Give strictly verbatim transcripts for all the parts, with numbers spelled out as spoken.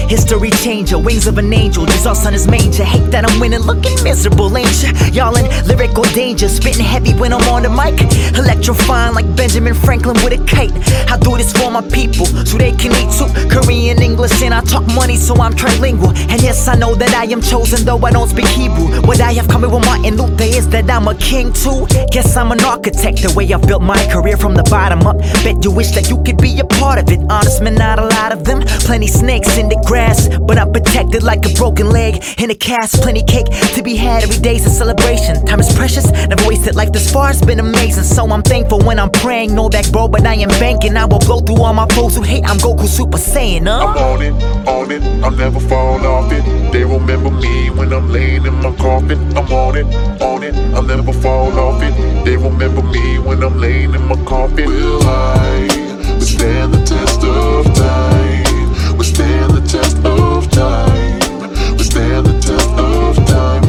History changer, wings of an angel, Jesus on his manger. Hate that I'm winning, looking miserable, ain't ya? Y'all in lyrical danger, spitting heavy when I'm on the mic. Electrifying like Benjamin Franklin with a kite. I do this for my people, so they can eat too. Korean, English, and I talk money, so I'm trilingual. And yes, I know that I am chosen, though I don't speak Hebrew. What I have coming with Martin Luther is that I'm a king too. Guess I'm an architect, the way I built my career from the bottom up. Bet you wish that you could be a part of it. Honest men, not a lot of them. Plenty snakes in the grass, but I'm protected like a broken leg in a cast. Plenty cake to be had, every day's a celebration. Time is precious, never wasted life this far, it's been amazing. So I'm thankful when I'm praying, no back bro, but I am banking. I will blow through all my foes who hate, I'm Goku Super Saiyan, huh? I'm on it, on it, I'll never fall off it. They remember me when I'm laying in my coffin. I'm on it, on it, I'll never fall off it. They remember me when I'm laying in my coffin. Will I withstand the test of time? Withstand the test of time. Withstand the test of time.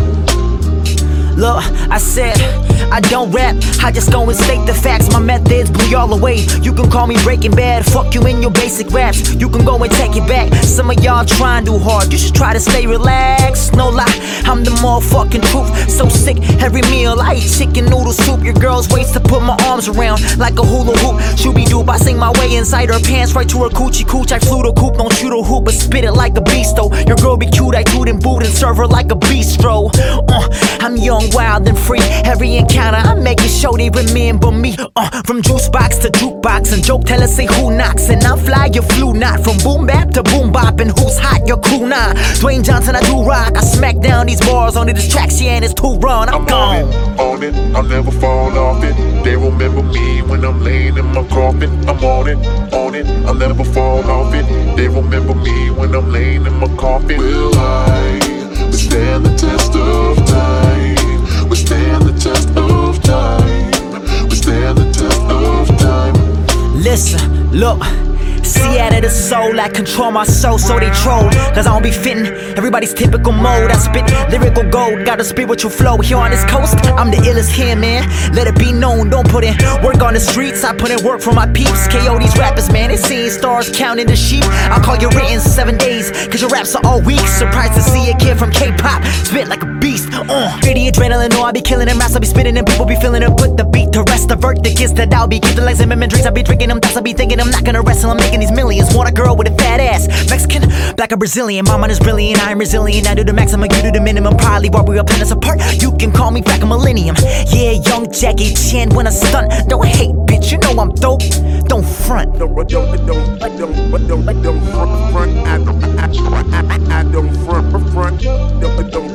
Look, I said, I don't rap, I just go and state the facts. My methods blew y'all away. You can call me Breaking Bad, fuck you in your basic raps. You can go and take it back. Some of y'all try and do hard, you should try to stay relaxed. No lie, I'm the motherfucking truth. So sick, every meal I eat chicken noodle soup. Your girl's waist to put my arms around like a hula hoop. Shooby-doob, I sing my way inside her pants, right to her coochie cooch. I flew the coop, don't shoot a hoop, but spit it like a beast though. Your girl be cute, I toot and boot and serve her like a bistro. uh, I'm young, wild and free. Every encounter I make it show they remember me. uh, From juice box to jukebox and joke tellers say who knocks. And I fly your flu not from boom bap to boom bop. And who's hot, your crew nah. Dwayne Johnson, I do rock. I smack down these bars onto this track, she and it's too run. I'm, I'm gone. on it, on it, I'll never fall off it. They remember me when I'm laying in my coffin. I'm on it, on it, I'll never fall off it. They remember me when I'm laying in my coffin. Will I withstand the test of time? Withstand the test of time. Withstand the test of time. Listen, look. See out of the soul, I control my soul, so they troll. Cause I don't be fitting everybody's typical mode. I spit lyrical gold, got a spiritual flow. Here on this coast, I'm the illest here, man. Let it be known, don't put in work on the streets, I put in work for my peeps. K O these rappers, man, they seeing stars, counting the sheep. I'll call you written seven days, cause your raps are all weak. Surprised to see a kid from K-pop spit like a beast. uh, Hear the adrenaline, know I be killing them raps, I be spitting and people be feeling it. Put the beat to rest, the verdict is that I'll be keeping like Zimmerman drinks. I be drinking them thoughts, I be thinking I'm not gonna wrestle, I'm making these millions. Want a girl with a fat ass, Mexican, black or Brazilian. My mind is brilliant, I'm resilient. I do the maximum, you do the minimum. Probably while we're us apart, you can call me back a millennium. Yeah, young Jackie Chan when I stunt. Don't hate, bitch, you know I'm dope. Don't front. Don't, don't, don't, I don't, I don't, I don't front, front. I don't, I don't, I don't front, front. Don't, don't.